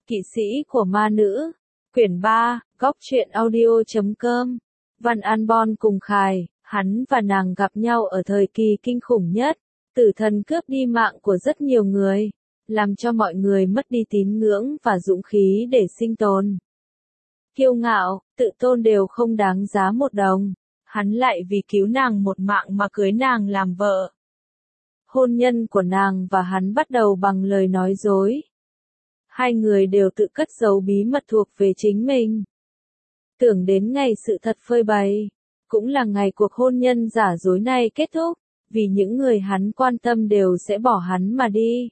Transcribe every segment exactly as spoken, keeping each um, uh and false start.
Kỵ sĩ của ma nữ. Quyển ba, góc truyện audio chấm com. Văn An Bon cùng Khải, hắn và nàng gặp nhau ở thời kỳ kinh khủng nhất. Tử thần cướp đi mạng của rất nhiều người, làm cho mọi người mất đi tín ngưỡng và dũng khí để sinh tồn. Kiêu ngạo, tự tôn đều không đáng giá một đồng. Hắn lại vì cứu nàng một mạng mà cưới nàng làm vợ. Hôn nhân của nàng và hắn bắt đầu bằng lời nói dối. Hai người đều tự cất giấu bí mật thuộc về chính mình. Tưởng đến ngày sự thật phơi bày, cũng là ngày cuộc hôn nhân giả dối này kết thúc, vì những người hắn quan tâm đều sẽ bỏ hắn mà đi.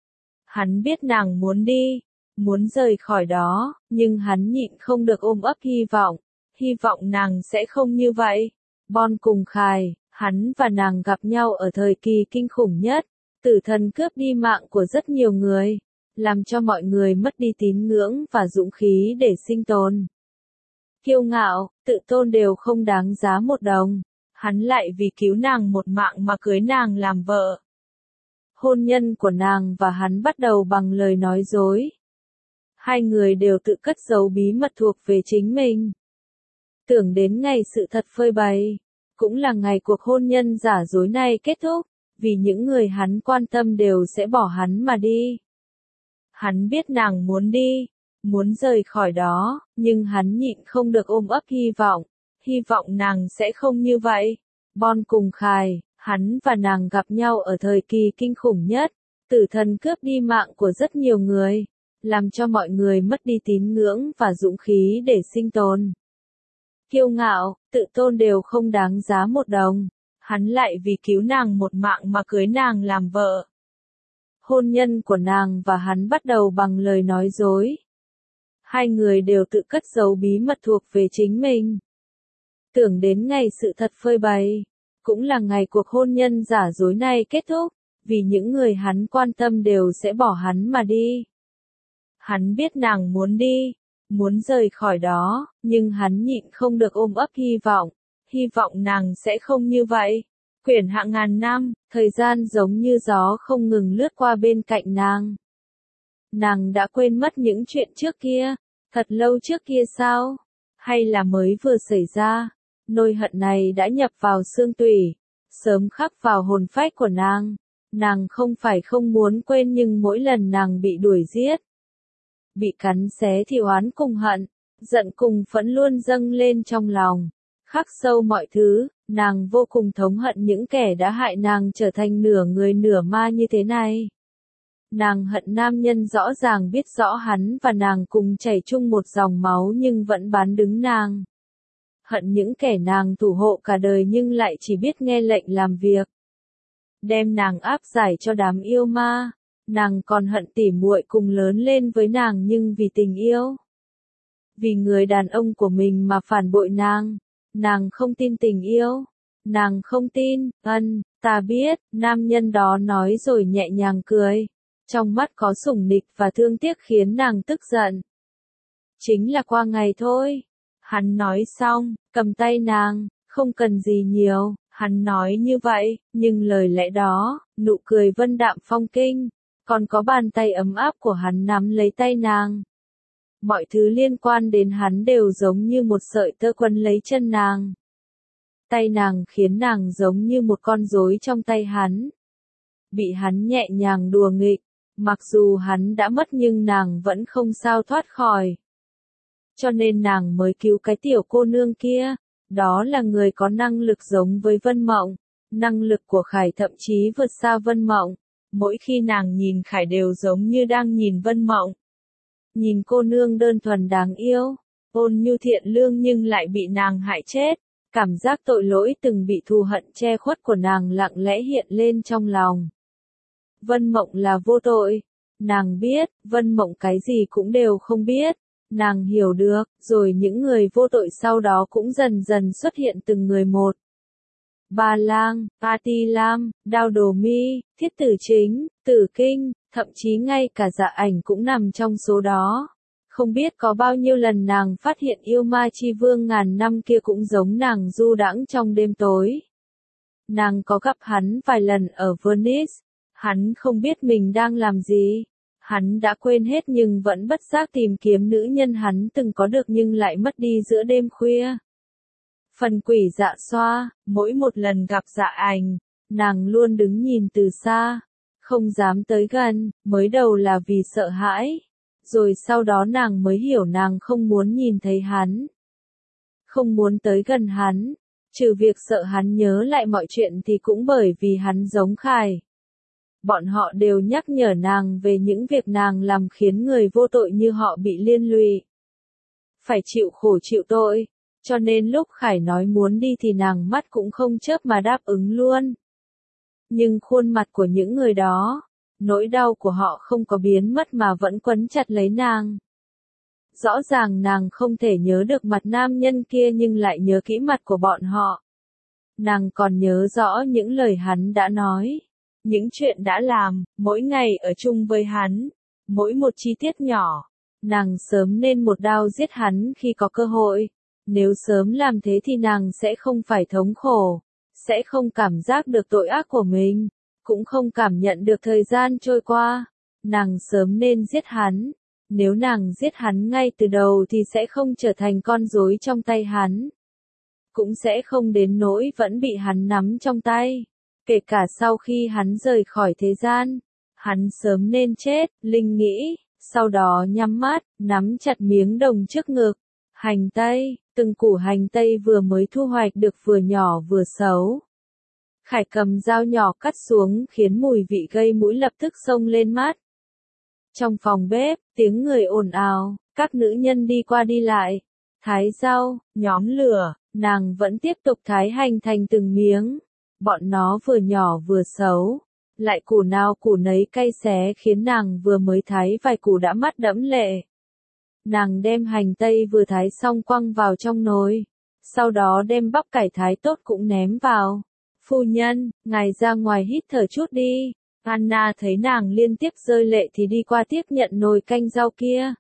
Hắn biết nàng muốn đi, muốn rời khỏi đó, nhưng hắn nhịn không được ôm ấp hy vọng, hy vọng nàng sẽ không như vậy. Bon cùng Khải, hắn và nàng gặp nhau ở thời kỳ kinh khủng nhất, tử thần cướp đi mạng của rất nhiều người, làm cho mọi người mất đi tín ngưỡng và dũng khí để sinh tồn. Kiêu ngạo, tự tôn đều không đáng giá một đồng. Hắn lại vì cứu nàng một mạng mà cưới nàng làm vợ. Hôn nhân của nàng và hắn bắt đầu bằng lời nói dối. Hai người đều tự cất giấu bí mật thuộc về chính mình. Tưởng đến ngày sự thật phơi bày, cũng là ngày cuộc hôn nhân giả dối này kết thúc, vì những người hắn quan tâm đều sẽ bỏ hắn mà đi. Hắn biết nàng muốn đi, muốn rời khỏi đó, nhưng hắn nhịn không được ôm ấp hy vọng, hy vọng nàng sẽ không như vậy. Bon cùng Khải, hắn và nàng gặp nhau ở thời kỳ kinh khủng nhất, tử thần cướp đi mạng của rất nhiều người, làm cho mọi người mất đi tín ngưỡng và dũng khí để sinh tồn. Kiêu ngạo, tự tôn đều không đáng giá một đồng. Hắn lại vì cứu nàng một mạng mà cưới nàng làm vợ. Hôn nhân của nàng và hắn bắt đầu bằng lời nói dối. Hai người đều tự cất giấu bí mật thuộc về chính mình. Tưởng đến ngày sự thật phơi bày, cũng là ngày cuộc hôn nhân giả dối này kết thúc, vì những người hắn quan tâm đều sẽ bỏ hắn mà đi. Hắn biết nàng muốn đi, muốn rời khỏi đó, nhưng hắn nhịn không được ôm ấp hy vọng, hy vọng nàng sẽ không như vậy. Quyển hạ ngàn năm, thời gian giống như gió không ngừng lướt qua bên cạnh nàng. Nàng đã quên mất những chuyện trước kia, thật lâu trước kia sao? Hay là mới vừa xảy ra? Nỗi hận này đã nhập vào xương tủy, sớm khắc vào hồn phách của nàng. Nàng không phải không muốn quên nhưng mỗi lần nàng bị đuổi giết, bị cắn xé thì oán cùng hận, giận cùng phẫn luôn dâng lên trong lòng. Khắc sâu mọi thứ, nàng vô cùng thống hận những kẻ đã hại nàng trở thành nửa người nửa ma như thế này. Nàng hận nam nhân rõ ràng biết rõ hắn và nàng cùng chảy chung một dòng máu nhưng vẫn bán đứng nàng. Hận những kẻ nàng thủ hộ cả đời nhưng lại chỉ biết nghe lệnh làm việc. Đem nàng áp giải cho đám yêu ma. Nàng còn hận tỉ muội cùng lớn lên với nàng nhưng vì tình yêu, vì người đàn ông của mình mà phản bội nàng. Nàng không tin tình yêu. Nàng không tin. Ân, ta biết, nam nhân đó nói rồi nhẹ nhàng cười. Trong mắt có sủng nịch và thương tiếc khiến nàng tức giận. Chính là qua ngày thôi. Hắn nói xong, cầm tay nàng, không cần gì nhiều. Hắn nói như vậy, nhưng lời lẽ đó, nụ cười vân đạm phong kinh, còn có bàn tay ấm áp của hắn nắm lấy tay nàng. Mọi thứ liên quan đến hắn đều giống như một sợi tơ quấn lấy chân nàng. Tay nàng khiến nàng giống như một con rối trong tay hắn. Bị hắn nhẹ nhàng đùa nghịch, mặc dù hắn đã mất nhưng nàng vẫn không sao thoát khỏi. Cho nên nàng mới cứu cái tiểu cô nương kia, đó là người có năng lực giống với Vân Mộng. Năng lực của Khải thậm chí vượt xa Vân Mộng. Mỗi khi nàng nhìn Khải đều giống như đang nhìn Vân Mộng. Nhìn cô nương đơn thuần đáng yêu, ôn nhu thiện lương nhưng lại bị nàng hại chết. Cảm giác tội lỗi từng bị thù hận che khuất của nàng lặng lẽ hiện lên trong lòng. Vân Mộng là vô tội. Nàng biết, Vân Mộng cái gì cũng đều không biết. Nàng hiểu được, rồi những người vô tội sau đó cũng dần dần xuất hiện từng người một. Ba Lang, A Ti Lam, Đao Đồ Mi, Thiết Tử Chính, Tử Kinh, thậm chí ngay cả Dạ Ảnh cũng nằm trong số đó. Không biết có bao nhiêu lần nàng phát hiện yêu ma chi vương ngàn năm kia cũng giống nàng du đãng trong đêm tối. Nàng có gặp hắn vài lần ở Venice. Hắn không biết mình đang làm gì. Hắn đã quên hết nhưng vẫn bất giác tìm kiếm nữ nhân hắn từng có được nhưng lại mất đi giữa đêm khuya. Phần quỷ Dạ Xoa, mỗi một lần gặp Dạ Ảnh, nàng luôn đứng nhìn từ xa, không dám tới gần, mới đầu là vì sợ hãi, rồi sau đó nàng mới hiểu nàng không muốn nhìn thấy hắn, không muốn tới gần hắn, trừ việc sợ hắn nhớ lại mọi chuyện thì cũng bởi vì hắn giống Khải. Bọn họ đều nhắc nhở nàng về những việc nàng làm khiến người vô tội như họ bị liên lụy, phải chịu khổ chịu tội, cho nên lúc Khải nói muốn đi thì nàng mắt cũng không chớp mà đáp ứng luôn. Nhưng khuôn mặt của những người đó, nỗi đau của họ không có biến mất mà vẫn quấn chặt lấy nàng. Rõ ràng nàng không thể nhớ được mặt nam nhân kia nhưng lại nhớ kỹ mặt của bọn họ. Nàng còn nhớ rõ những lời hắn đã nói, những chuyện đã làm, mỗi ngày ở chung với hắn, mỗi một chi tiết nhỏ. Nàng sớm nên một đao giết hắn khi có cơ hội. Nếu sớm làm thế thì nàng sẽ không phải thống khổ, sẽ không cảm giác được tội ác của mình, cũng không cảm nhận được thời gian trôi qua. Nàng sớm nên giết hắn. Nếu nàng giết hắn ngay từ đầu thì sẽ không trở thành con rối trong tay hắn. Cũng sẽ không đến nỗi vẫn bị hắn nắm trong tay. Kể cả sau khi hắn rời khỏi thế gian, hắn sớm nên chết, Linh nghĩ, sau đó nhắm mắt, nắm chặt miếng đồng trước ngực. Hành tây, từng củ hành tây vừa mới thu hoạch được vừa nhỏ vừa xấu. Khải cầm dao nhỏ cắt xuống khiến mùi vị gây mũi lập tức xông lên mắt. Trong phòng bếp, tiếng người ồn ào, các nữ nhân đi qua đi lại, thái rau, nhóm lửa, nàng vẫn tiếp tục thái hành thành từng miếng. Bọn nó vừa nhỏ vừa xấu, lại củ nào củ nấy cay xé khiến nàng vừa mới thái vài củ đã mắt đẫm lệ. Nàng đem hành tây vừa thái xong quăng vào trong nồi, sau đó đem bắp cải thái tốt cũng ném vào. Phu nhân, ngài ra ngoài hít thở chút đi. Anna thấy nàng liên tiếp rơi lệ thì đi qua tiếp nhận nồi canh rau kia.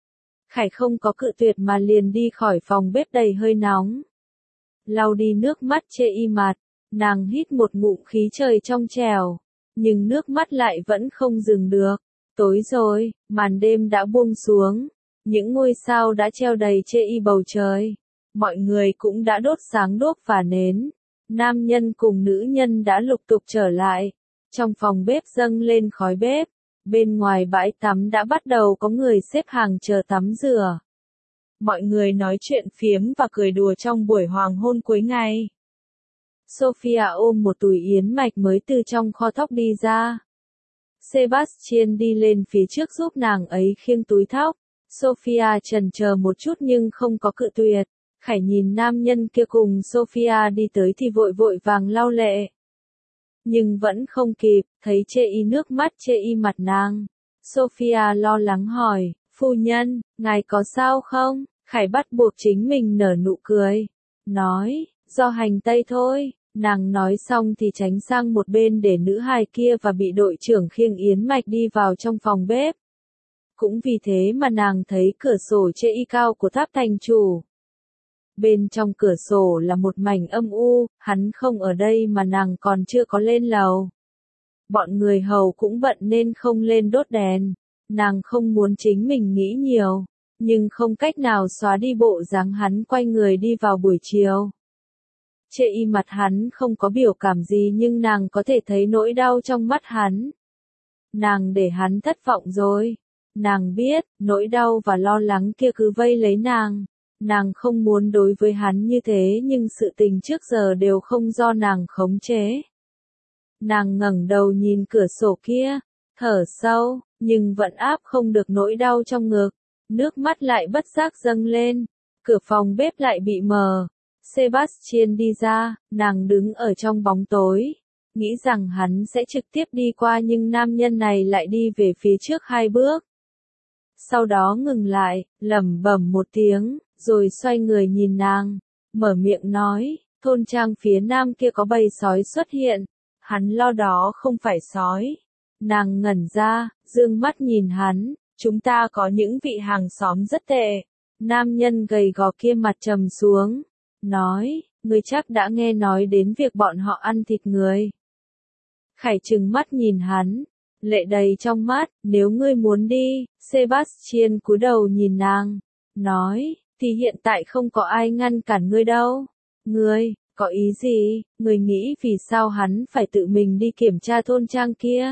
Khải không có cự tuyệt mà liền đi khỏi phòng bếp đầy hơi nóng. Lau đi nước mắt chê y mặt, nàng hít một ngụm khí trời trong trẻo, nhưng nước mắt lại vẫn không dừng được. Tối rồi, màn đêm đã buông xuống, những ngôi sao đã treo đầy chê y bầu trời. Mọi người cũng đã đốt sáng đuốc và nến. Nam nhân cùng nữ nhân đã lục tục trở lại. Trong phòng bếp dâng lên khói bếp, bên ngoài bãi tắm đã bắt đầu có người xếp hàng chờ tắm rửa. Mọi người nói chuyện phiếm và cười đùa trong buổi hoàng hôn cuối ngày. Sophia ôm một túi yến mạch mới từ trong kho thóc đi ra. Sebastian đi lên phía trước giúp nàng ấy khiêng túi thóc. Sophia chần chờ một chút nhưng không có cự tuyệt. Khải nhìn nam nhân kia cùng Sophia đi tới thì vội vội vàng lau lệ. Nhưng vẫn không kịp, thấy chê y nước mắt chê y mặt nàng. Sophia lo lắng hỏi, phu nhân, ngài có sao không? Khải bắt buộc chính mình nở nụ cười. Nói, do hành tây thôi. Nàng nói xong thì tránh sang một bên để nữ hài kia và bị đội trưởng khiêng yến mạch đi vào trong phòng bếp. Cũng vì thế mà nàng thấy cửa sổ chê y cao của tháp thành chủ. Bên trong cửa sổ là một mảnh âm u, hắn không ở đây mà nàng còn chưa có lên lầu. Bọn người hầu cũng bận nên không lên đốt đèn. Nàng không muốn chính mình nghĩ nhiều, nhưng không cách nào xóa đi bộ dáng hắn quay người đi vào buổi chiều. Chê y mặt hắn không có biểu cảm gì nhưng nàng có thể thấy nỗi đau trong mắt hắn. Nàng để hắn thất vọng rồi. Nàng biết, nỗi đau và lo lắng kia cứ vây lấy nàng. Nàng không muốn đối với hắn như thế nhưng sự tình trước giờ đều không do nàng khống chế. Nàng ngẩng đầu nhìn cửa sổ kia, thở sâu, nhưng vẫn áp không được nỗi đau trong ngực. Nước mắt lại bất giác dâng lên. Cửa phòng bếp lại bị mờ. Sebastian đi ra, nàng đứng ở trong bóng tối. Nghĩ rằng hắn sẽ trực tiếp đi qua nhưng nam nhân này lại đi về phía trước hai bước. Sau đó ngừng lại, lẩm bẩm một tiếng, rồi xoay người nhìn nàng, mở miệng nói, thôn trang phía nam kia có bầy sói xuất hiện, hắn lo đó không phải sói. Nàng ngẩn ra, dương mắt nhìn hắn, chúng ta có những vị hàng xóm rất tệ. Nam nhân gầy gò kia mặt trầm xuống, nói, ngươi chắc đã nghe nói đến việc bọn họ ăn thịt người. Khải trừng mắt nhìn hắn, lệ đầy trong mắt, nếu ngươi muốn đi, Sebastian cúi đầu nhìn nàng, nói, thì hiện tại không có ai ngăn cản ngươi đâu. Ngươi, có ý gì, ngươi nghĩ vì sao hắn phải tự mình đi kiểm tra thôn trang kia?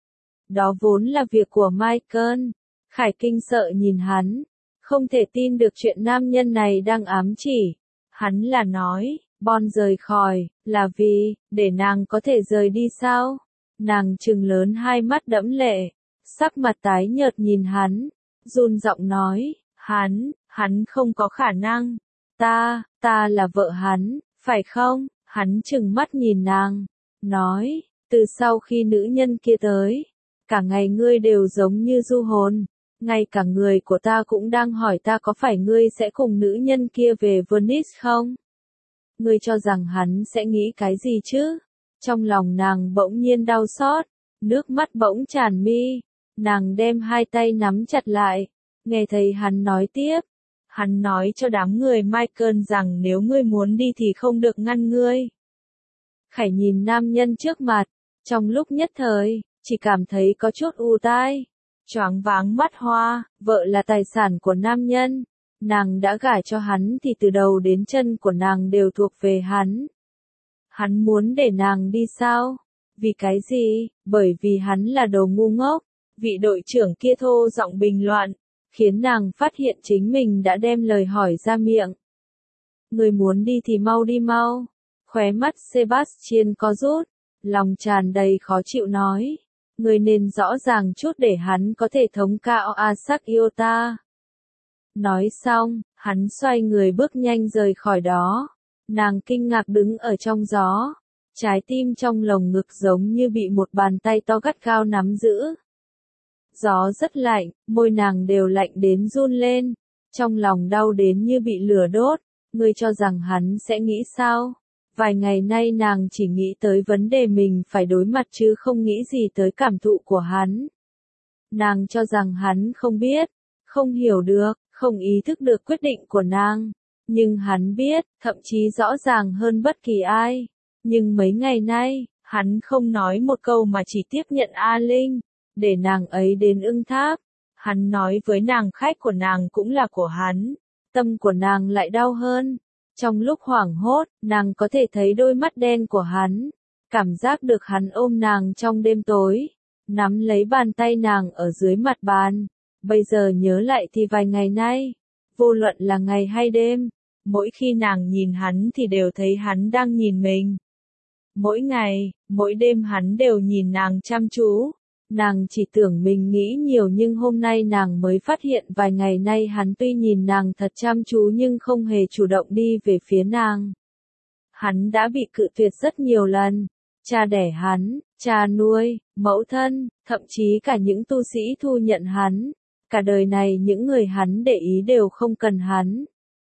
Đó vốn là việc của Michael. Khải kinh sợ nhìn hắn, không thể tin được chuyện nam nhân này đang ám chỉ. Hắn là nói, Bon rời khỏi, là vì, để nàng có thể rời đi sao? Nàng trừng lớn hai mắt đẫm lệ, sắc mặt tái nhợt nhìn hắn, run giọng nói, hắn, hắn không có khả năng. Ta, ta là vợ hắn, phải không? Hắn trừng mắt nhìn nàng, nói, từ sau khi nữ nhân kia tới, cả ngày ngươi đều giống như du hồn. Ngay cả người của ta cũng đang hỏi ta có phải ngươi sẽ cùng nữ nhân kia về Venice không? Ngươi cho rằng hắn sẽ nghĩ cái gì chứ? Trong lòng nàng bỗng nhiên đau xót, nước mắt bỗng tràn mi, nàng đem hai tay nắm chặt lại, nghe thấy hắn nói tiếp. Hắn nói cho đám người Michael rằng nếu ngươi muốn đi thì không được ngăn ngươi. Khải nhìn nam nhân trước mặt, trong lúc nhất thời, chỉ cảm thấy có chút u tai. Choáng váng mắt hoa, vợ là tài sản của nam nhân, nàng đã gả cho hắn thì từ đầu đến chân của nàng đều thuộc về hắn. Hắn muốn để nàng đi sao? Vì cái gì? Bởi vì hắn là đồ ngu ngốc. Vị đội trưởng kia thô giọng bình luận, khiến nàng phát hiện chính mình đã đem lời hỏi ra miệng. Người muốn đi thì mau đi mau. Khóe mắt Sebastian có rút, lòng tràn đầy khó chịu nói. Người nên rõ ràng chút để hắn có thể thống cao Asak yêu ta. Nói xong, hắn xoay người bước nhanh rời khỏi đó. Nàng kinh ngạc đứng ở trong gió. Trái tim trong lồng ngực giống như bị một bàn tay to gắt gao nắm giữ. Gió rất lạnh, môi nàng đều lạnh đến run lên. Trong lòng đau đến như bị lửa đốt. Ngươi cho rằng hắn sẽ nghĩ sao? Vài ngày nay nàng chỉ nghĩ tới vấn đề mình phải đối mặt chứ không nghĩ gì tới cảm thụ của hắn. Nàng cho rằng hắn không biết, không hiểu được, không ý thức được quyết định của nàng. Nhưng hắn biết, thậm chí rõ ràng hơn bất kỳ ai. Nhưng mấy ngày nay, hắn không nói một câu mà chỉ tiếp nhận A Linh, để nàng ấy đến ưng tháp. Hắn nói với nàng khách của nàng cũng là của hắn. Tâm của nàng lại đau hơn. Trong lúc hoảng hốt, nàng có thể thấy đôi mắt đen của hắn, cảm giác được hắn ôm nàng trong đêm tối, nắm lấy bàn tay nàng ở dưới mặt bàn. Bây giờ nhớ lại thì vài ngày nay, vô luận là ngày hay đêm, mỗi khi nàng nhìn hắn thì đều thấy hắn đang nhìn mình. Mỗi ngày, mỗi đêm hắn đều nhìn nàng chăm chú. Nàng chỉ tưởng mình nghĩ nhiều nhưng hôm nay nàng mới phát hiện vài ngày nay hắn tuy nhìn nàng thật chăm chú nhưng không hề chủ động đi về phía nàng. Hắn đã bị cự tuyệt rất nhiều lần. Cha đẻ hắn, cha nuôi, mẫu thân, thậm chí cả những tu sĩ thu nhận hắn. Cả đời này những người hắn để ý đều không cần hắn.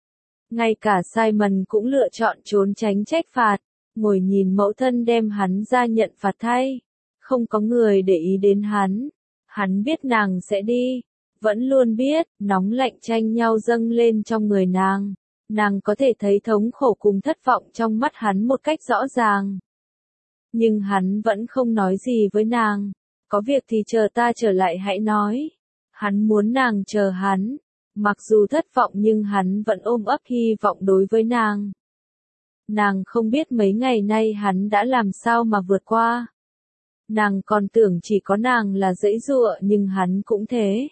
Ngay cả Simon cũng lựa chọn trốn tránh trách phạt, ngồi nhìn mẫu thân đem hắn ra nhận phạt thay. Không có người để ý đến hắn. Hắn biết nàng sẽ đi. Vẫn luôn biết, nóng lạnh tranh nhau dâng lên trong người nàng. Nàng có thể thấy thống khổ cùng thất vọng trong mắt hắn một cách rõ ràng. Nhưng hắn vẫn không nói gì với nàng. Có việc thì chờ ta trở lại hãy nói. Hắn muốn nàng chờ hắn. Mặc dù thất vọng nhưng hắn vẫn ôm ấp hy vọng đối với nàng. Nàng không biết mấy ngày nay hắn đã làm sao mà vượt qua. Nàng còn tưởng chỉ có nàng là giãy giụa nhưng hắn cũng thế.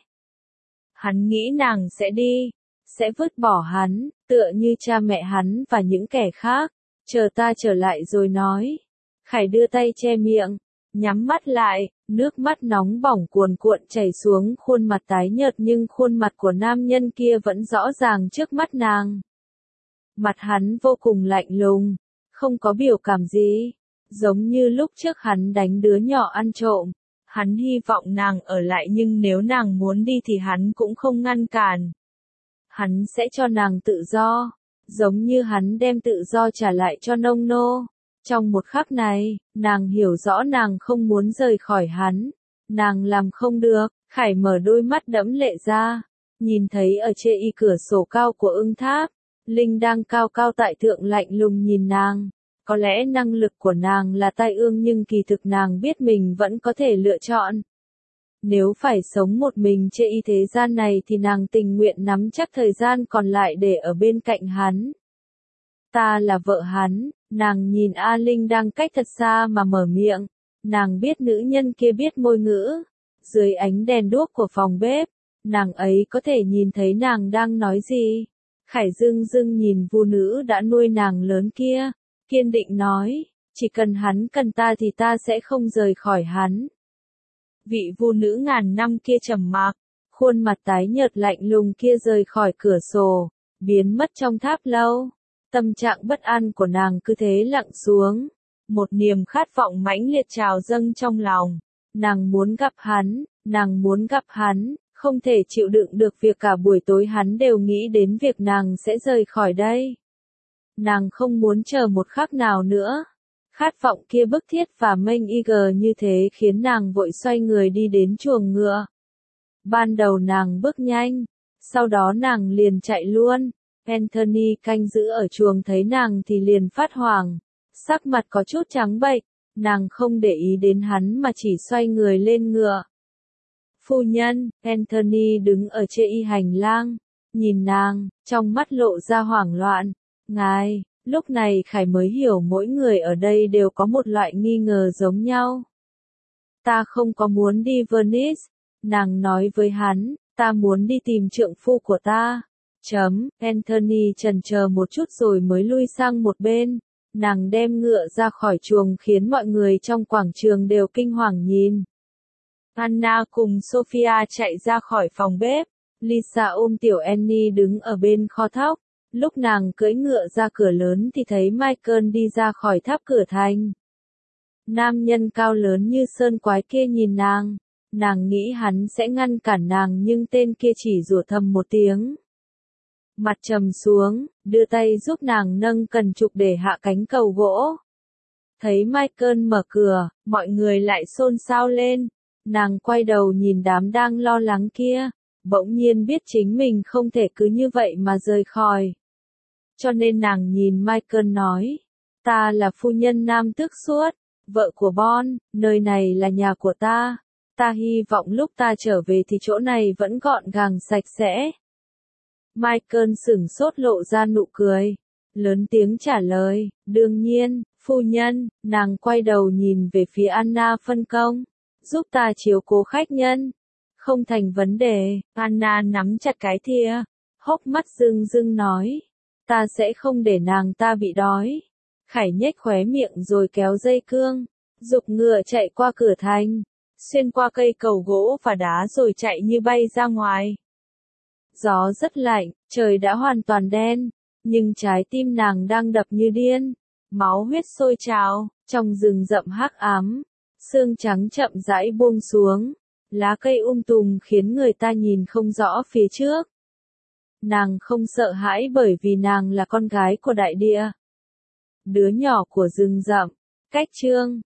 Hắn nghĩ nàng sẽ đi, sẽ vứt bỏ hắn, tựa như cha mẹ hắn và những kẻ khác. Chờ ta trở lại rồi nói. Khải đưa tay che miệng, nhắm mắt lại, nước mắt nóng bỏng cuồn cuộn chảy xuống khuôn mặt tái nhợt nhưng khuôn mặt của nam nhân kia vẫn rõ ràng trước mắt nàng. Mặt hắn vô cùng lạnh lùng, không có biểu cảm gì. Giống như lúc trước hắn đánh đứa nhỏ ăn trộm. Hắn hy vọng nàng ở lại nhưng nếu nàng muốn đi thì hắn cũng không ngăn cản. Hắn sẽ cho nàng tự do. Giống như hắn đem tự do trả lại cho nông nô. Trong một khắc này, nàng hiểu rõ nàng không muốn rời khỏi hắn. Nàng làm không được. Khải mở đôi mắt đẫm lệ ra. Nhìn thấy ở trên y cửa sổ cao của ưng tháp. Linh đang cao cao tại thượng lạnh lùng nhìn nàng. Có lẽ năng lực của nàng là tai ương nhưng kỳ thực nàng biết mình vẫn có thể lựa chọn. Nếu phải sống một mình trên y thế gian này thì nàng tình nguyện nắm chắc thời gian còn lại để ở bên cạnh hắn. Ta là vợ hắn, nàng nhìn A Linh đang cách thật xa mà mở miệng. Nàng biết nữ nhân kia biết ngôn ngữ. Dưới ánh đèn đuốc của phòng bếp, nàng ấy có thể nhìn thấy nàng đang nói gì. Khải dưng dưng nhìn vu nữ đã nuôi nàng lớn kia, kiên định nói, chỉ cần hắn cần ta thì ta sẽ không rời khỏi hắn. Vị vu nữ ngàn năm kia trầm mặc, khuôn mặt tái nhợt lạnh lùng kia rời khỏi cửa sổ, biến mất trong tháp lâu. Tâm trạng bất an của nàng cứ thế lặng xuống, một niềm khát vọng mãnh liệt trào dâng trong lòng. Nàng muốn gặp hắn, nàng muốn gặp hắn, không thể chịu đựng được việc cả buổi tối hắn đều nghĩ đến việc nàng sẽ rời khỏi đây. Nàng không muốn chờ một khắc nào nữa. Khát vọng kia bức thiết và mênh y gờ như thế khiến nàng vội xoay người đi đến chuồng ngựa. Ban đầu nàng bước nhanh, sau đó nàng liền chạy luôn. Anthony canh giữ ở chuồng thấy nàng thì liền phát hoảng, sắc mặt có chút trắng bệch, nàng không để ý đến hắn mà chỉ xoay người lên ngựa. Phu nhân, Anthony đứng ở trên y hành lang, nhìn nàng, trong mắt lộ ra hoảng loạn. Ngài, lúc này Khải mới hiểu mỗi người ở đây đều có một loại nghi ngờ giống nhau. Ta không có muốn đi Venice, nàng nói với hắn, ta muốn đi tìm trượng phu của ta. Chấm, Anthony chần chờ một chút rồi mới lui sang một bên. Nàng đem ngựa ra khỏi chuồng khiến mọi người trong quảng trường đều kinh hoàng nhìn. Anna cùng Sophia chạy ra khỏi phòng bếp. Lisa ôm tiểu Annie đứng ở bên kho thóc. Lúc nàng cưỡi ngựa ra cửa lớn thì thấy Michael đi ra khỏi tháp cửa thành. Nam nhân cao lớn như sơn quái kia nhìn nàng. Nàng nghĩ hắn sẽ ngăn cản nàng nhưng tên kia chỉ rủa thầm một tiếng. Mặt trầm xuống, đưa tay giúp nàng nâng cần trục để hạ cánh cầu gỗ. Thấy Michael mở cửa, mọi người lại xôn xao lên. Nàng quay đầu nhìn đám đang lo lắng kia, bỗng nhiên biết chính mình không thể cứ như vậy mà rời khỏi. Cho nên nàng nhìn Michael nói, ta là phu nhân Nam Tước Suốt, vợ của Bon, nơi này là nhà của ta. Ta hy vọng lúc ta trở về thì chỗ này vẫn gọn gàng sạch sẽ. Michael sửng sốt lộ ra nụ cười, lớn tiếng trả lời, đương nhiên, phu nhân. Nàng quay đầu nhìn về phía Anna phân công, giúp ta chiếu cố khách nhân. Không thành vấn đề, Anna nắm chặt cái thìa, hốc mắt rưng rưng nói, ta sẽ không để nàng ta bị đói. Khải nhếch khóe miệng rồi kéo dây cương, giục ngựa chạy qua cửa thành, xuyên qua cây cầu gỗ và đá rồi chạy như bay ra ngoài. Gió rất lạnh, trời đã hoàn toàn đen, nhưng trái tim nàng đang đập như điên, máu huyết sôi trào, trong rừng rậm hắc ám, sương trắng chậm rãi buông xuống, lá cây um tùm khiến người ta nhìn không rõ phía trước. Nàng không sợ hãi bởi vì nàng là con gái của đại địa, đứa nhỏ của rừng rậm. Cách chương